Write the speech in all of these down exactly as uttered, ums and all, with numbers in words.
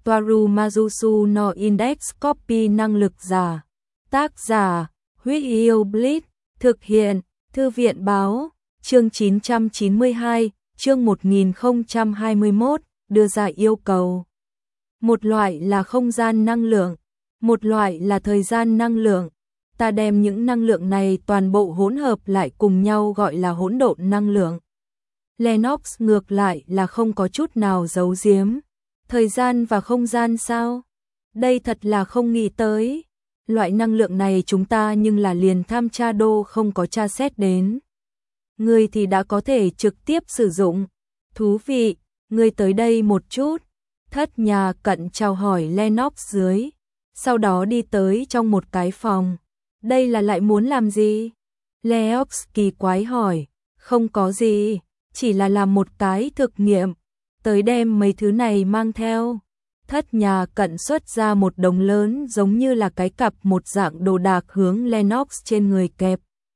Toaru Majusu no Index Copy năng lực giả. Tác giả, Huyết Yêu Blitz, thực hiện, Thư viện báo, chương chín trăm chín mươi hai, chương một nghìn không trăm hai mươi mốt, đưa ra yêu cầu. Một loại là không gian năng lượng, một loại là thời gian năng lượng. Ta đem những năng lượng này toàn bộ hỗn hợp lại cùng nhau gọi là hỗn độn năng lượng. Lennox ngược lại là không có chút nào giấu giếm. Thời gian và không gian sao? Đây thật là không nghĩ tới. Loại năng lượng này chúng ta nhưng là liền tham tra đô không có tra xét đến. Ngươi thì đã có thể trực tiếp sử dụng. Thú vị, ngươi tới đây một chút. Thất nhà cận chào hỏi Lennox dưới. Sau đó đi tới trong một cái phòng. Đây là lại muốn làm gì? Lennox kỳ quái hỏi. Không có gì, chỉ là làm một cái thực nghiệm. Tới đem mấy thứ này mang theo. Thất nhà cận xuất ra một đống lớn giống như là cái cặp một dạng đồ đạc hướng Lennox trên người kẹp.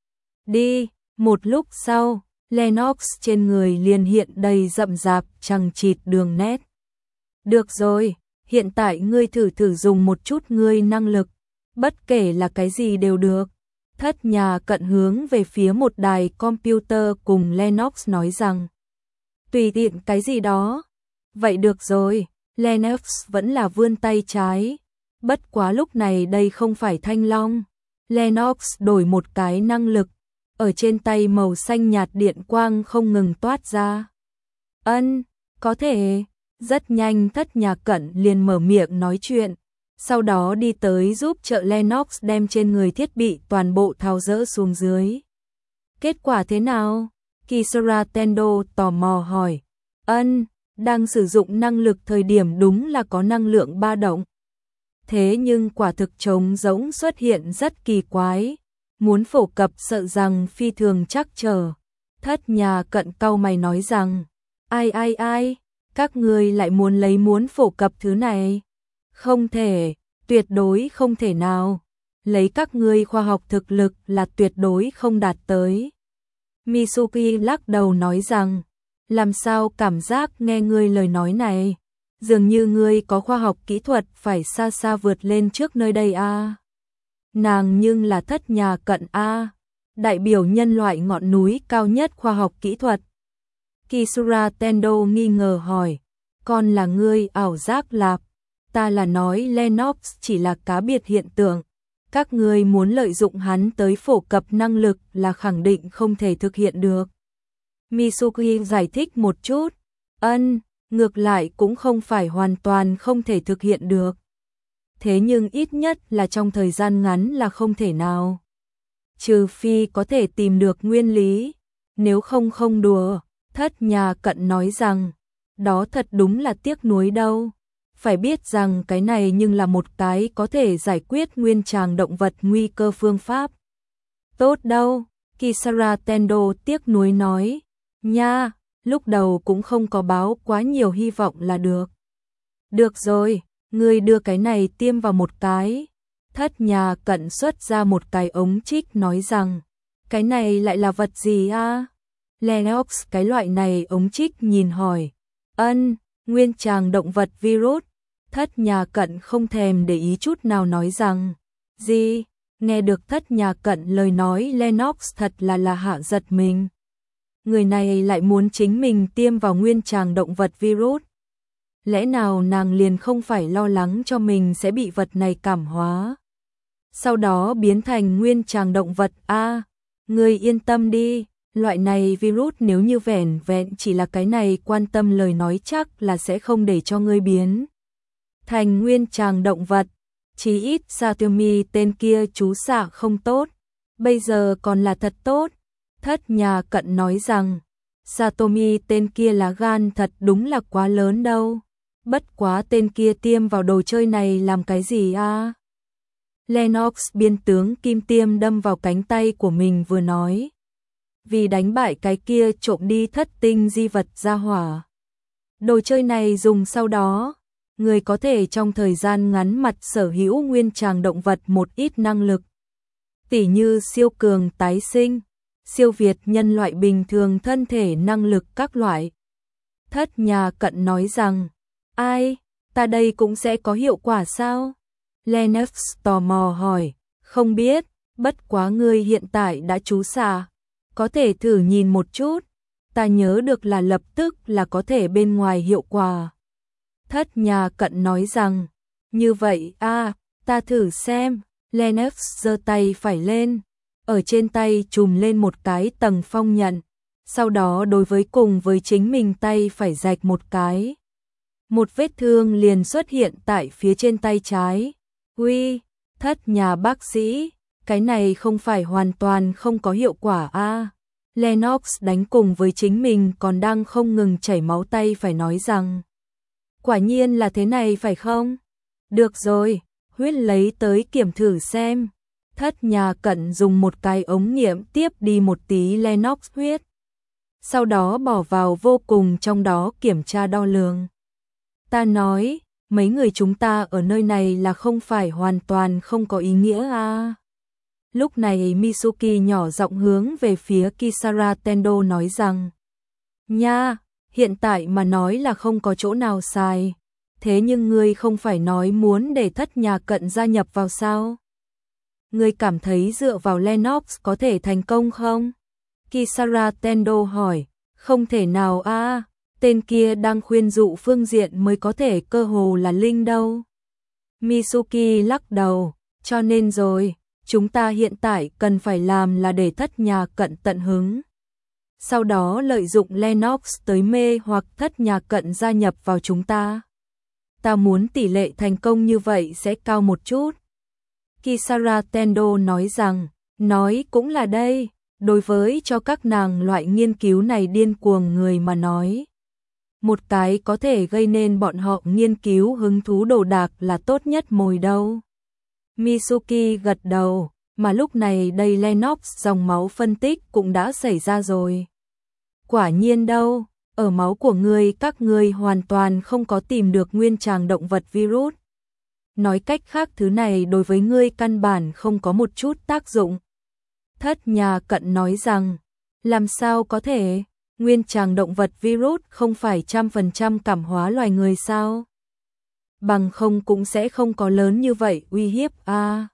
Đi, một lúc sau, Lennox trên người liền hiện đầy rậm rạp chằng chịt đường nét. Được rồi, hiện tại ngươi thử thử dùng một chút ngươi năng lực, bất kể là cái gì đều được. Thất nhà cận hướng về phía một đài computer cùng Lennox nói rằng, tùy tiện cái gì đó. Vậy được rồi, Lennox vẫn là vươn tay trái. Bất quá lúc này đây không phải thanh long. Lennox đổi một cái năng lực. Ở trên tay màu xanh nhạt điện quang không ngừng toát ra. Ân, có thể. Rất nhanh thất nhà cận liền mở miệng nói chuyện. Sau đó đi tới giúp trợ Lennox đem trên người thiết bị toàn bộ tháo dỡ xuống dưới. Kết quả thế nào? Kisara Tendo tò mò hỏi. Ân, đang sử dụng năng lực thời điểm đúng là có năng lượng ba động. Thế nhưng quả thực trống rỗng xuất hiện rất kỳ quái. Muốn phổ cập sợ rằng phi thường chắc trở. Thất nhà cận cau mày nói rằng, ai ai ai, các ngươi lại muốn lấy muốn phổ cập thứ này. Không thể, tuyệt đối không thể nào. Lấy các ngươi khoa học thực lực là tuyệt đối không đạt tới. Mitsuki lắc đầu nói rằng, làm sao cảm giác nghe ngươi lời nói này, dường như ngươi có khoa học kỹ thuật phải xa xa vượt lên trước nơi đây a. À. Nàng nhưng là thất nhà cận a, à. Đại biểu nhân loại ngọn núi cao nhất khoa học kỹ thuật. Kisura Tendo nghi ngờ hỏi, con là ngươi ảo giác lạp, ta là nói Lennox chỉ là cá biệt hiện tượng. Các ngươi muốn lợi dụng hắn tới phổ cập năng lực là khẳng định không thể thực hiện được. Mitsuki giải thích một chút. Ân, ngược lại cũng không phải hoàn toàn không thể thực hiện được. Thế nhưng ít nhất là trong thời gian ngắn là không thể nào. Trừ phi có thể tìm được nguyên lý. Nếu không không đùa, thất nhà cận nói rằng, đó thật đúng là tiếc nuối đâu. Phải biết rằng cái này nhưng là một cái có thể giải quyết nguyên tràng động vật nguy cơ phương pháp. Tốt đâu, Kisara Tendo tiếc nuối nói. Nha, lúc đầu cũng không có báo quá nhiều hy vọng là được. Được rồi, ngươi đưa cái này tiêm vào một cái. Thất nhà cận xuất ra một cái ống trích nói rằng, cái này lại là vật gì a? À? Lennox cái loại này ống trích nhìn hỏi. Ân, nguyên tràng động vật virus. Thất nhà cận không thèm để ý chút nào nói rằng, gì? Nghe được thất nhà cận lời nói Lennox thật là là hạ giật mình. Người này lại muốn chính mình tiêm vào nguyên tràng động vật virus. Lẽ nào nàng liền không phải lo lắng cho mình sẽ bị vật này cảm hóa, sau đó biến thành nguyên tràng động vật a? À, ngươi yên tâm đi, loại này virus nếu như vẻn vẹn chỉ là cái này quan tâm lời nói chắc là sẽ không để cho ngươi biến thành nguyên tràng động vật. Chí ít Satomi tên kia chú xạ không tốt, bây giờ còn là thật tốt. Thất nhà cận nói rằng, Satomi tên kia lá gan thật đúng là quá lớn đâu. Bất quá tên kia tiêm vào đồ chơi này làm cái gì a? À? Lennox biên tướng kim tiêm đâm vào cánh tay của mình vừa nói. Vì đánh bại cái kia trộm đi thất tinh di vật ra hỏa. Đồ chơi này dùng sau đó, người có thể trong thời gian ngắn mặt sở hữu nguyên tràng động vật một ít năng lực. Tỉ như siêu cường tái sinh, siêu việt nhân loại bình thường thân thể năng lực các loại. Thất nhà cận nói rằng, ai, ta đây cũng sẽ có hiệu quả sao? Lennox tò mò hỏi, không biết, bất quá ngươi hiện tại đã trú xạ, có thể thử nhìn một chút, ta nhớ được là lập tức là có thể bên ngoài hiệu quả. Thất nhà cận nói rằng, như vậy a, à, ta thử xem. Lennox giơ tay phải lên, ở trên tay trùm lên một cái tầng phong nhận, sau đó đối với cùng với chính mình tay phải rạch một cái. Một vết thương liền xuất hiện tại phía trên tay trái. Uy, thất nhà bác sĩ, cái này không phải hoàn toàn không có hiệu quả a. À. Lennox đánh cùng với chính mình còn đang không ngừng chảy máu tay phải nói rằng, quả nhiên là thế này phải không? Được rồi, huyết lấy tới kiểm thử xem. Thất nhà cận dùng một cái ống nghiệm tiếp đi một tí Lennox huyết, sau đó bỏ vào vô cùng trong đó kiểm tra đo lường. Ta nói, mấy người chúng ta ở nơi này là không phải hoàn toàn không có ý nghĩa à. Lúc này Mitsuki nhỏ giọng hướng về phía Kisara Tendo nói rằng, nha, hiện tại mà nói là không có chỗ nào sai, thế nhưng ngươi không phải nói muốn để thất nhà cận gia nhập vào sao? Ngươi cảm thấy dựa vào Lennox có thể thành công không? Kisara Tendo hỏi, không thể nào a, à, tên kia đang khuyên dụ phương diện mới có thể cơ hồ là linh đâu. Mitsuki lắc đầu, cho nên rồi, chúng ta hiện tại cần phải làm là để thất nhà cận tận hứng. Sau đó lợi dụng Lennox tới mê hoặc thất nhà cận gia nhập vào chúng ta. Ta muốn tỷ lệ thành công như vậy sẽ cao một chút. Kisara Tendo nói rằng, nói cũng là đây, đối với cho các nàng loại nghiên cứu này điên cuồng người mà nói. Một cái có thể gây nên bọn họ nghiên cứu hứng thú đồ đạc là tốt nhất mồi đâu. Mitsuki gật đầu, mà lúc này đây Lennox dòng máu phân tích cũng đã xảy ra rồi. Quả nhiên đâu, ở máu của ngươi các ngươi hoàn toàn không có tìm được nguyên tràng động vật virus. Nói cách khác thứ này đối với ngươi căn bản không có một chút tác dụng. Thất nhà cận nói rằng, làm sao có thể, nguyên tràng động vật virus không phải trăm phần trăm cảm hóa loài người sao? Bằng không cũng sẽ không có lớn như vậy uy hiếp a. À.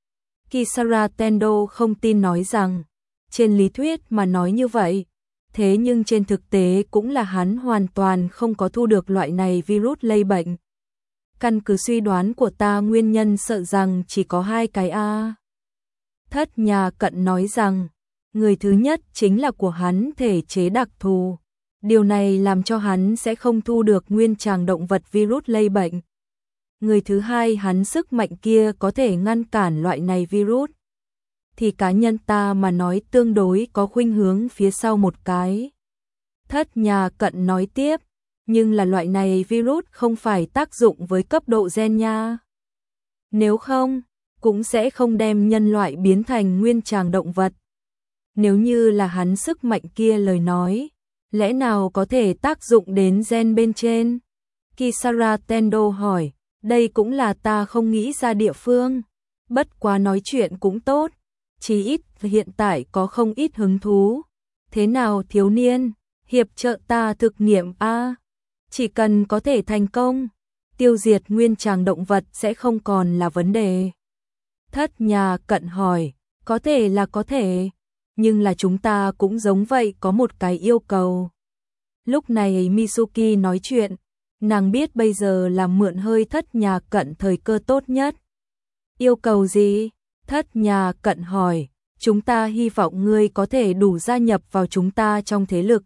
Kisara Tendo không tin nói rằng, trên lý thuyết mà nói như vậy, thế nhưng trên thực tế cũng là hắn hoàn toàn không có thu được loại này virus lây bệnh. Căn cứ suy đoán của ta nguyên nhân sợ rằng chỉ có hai cái a. À. Thất nhà cận nói rằng, người thứ nhất chính là của hắn thể chế đặc thù. Điều này làm cho hắn sẽ không thu được nguyên tràng động vật virus lây bệnh. Người thứ hai hắn sức mạnh kia có thể ngăn cản loại này virus. Thì cá nhân ta mà nói tương đối có khuynh hướng phía sau một cái. Thất nhà cận nói tiếp, nhưng là loại này virus không phải tác dụng với cấp độ gen nha. Nếu không, cũng sẽ không đem nhân loại biến thành nguyên tràng động vật. Nếu như là hắn sức mạnh kia lời nói, lẽ nào có thể tác dụng đến gen bên trên? Kisara Tendo hỏi, đây cũng là ta không nghĩ ra địa phương. Bất quá nói chuyện cũng tốt, chí ít hiện tại có không ít hứng thú. Thế nào thiếu niên, hiệp trợ ta thực nghiệm a, chỉ cần có thể thành công, tiêu diệt nguyên tràng động vật sẽ không còn là vấn đề. Thất nhà cận hỏi, có thể là có thể, nhưng là chúng ta cũng giống vậy có một cái yêu cầu. Lúc này Mitsuki nói chuyện, nàng biết bây giờ là mượn hơi thất nhà cận thời cơ tốt nhất. Yêu cầu gì? Thất nhà cận hỏi, chúng ta hy vọng ngươi có thể đủ gia nhập vào chúng ta trong thế lực.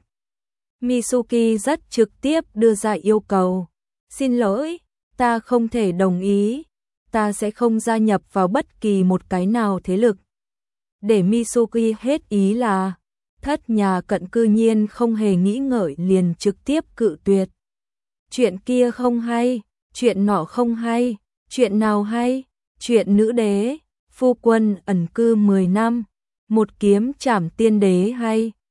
Mitsuki rất trực tiếp đưa ra yêu cầu. Xin lỗi, ta không thể đồng ý. Ta sẽ không gia nhập vào bất kỳ một cái nào thế lực. Để Mitsuki hết ý là, thất nhà cận cư nhiên không hề nghĩ ngợi liền trực tiếp cự tuyệt. Chuyện kia không hay, chuyện nọ không hay, chuyện nào hay, chuyện nữ đế, phu quân ẩn cư mười năm, một kiếm trảm tiên đế hay.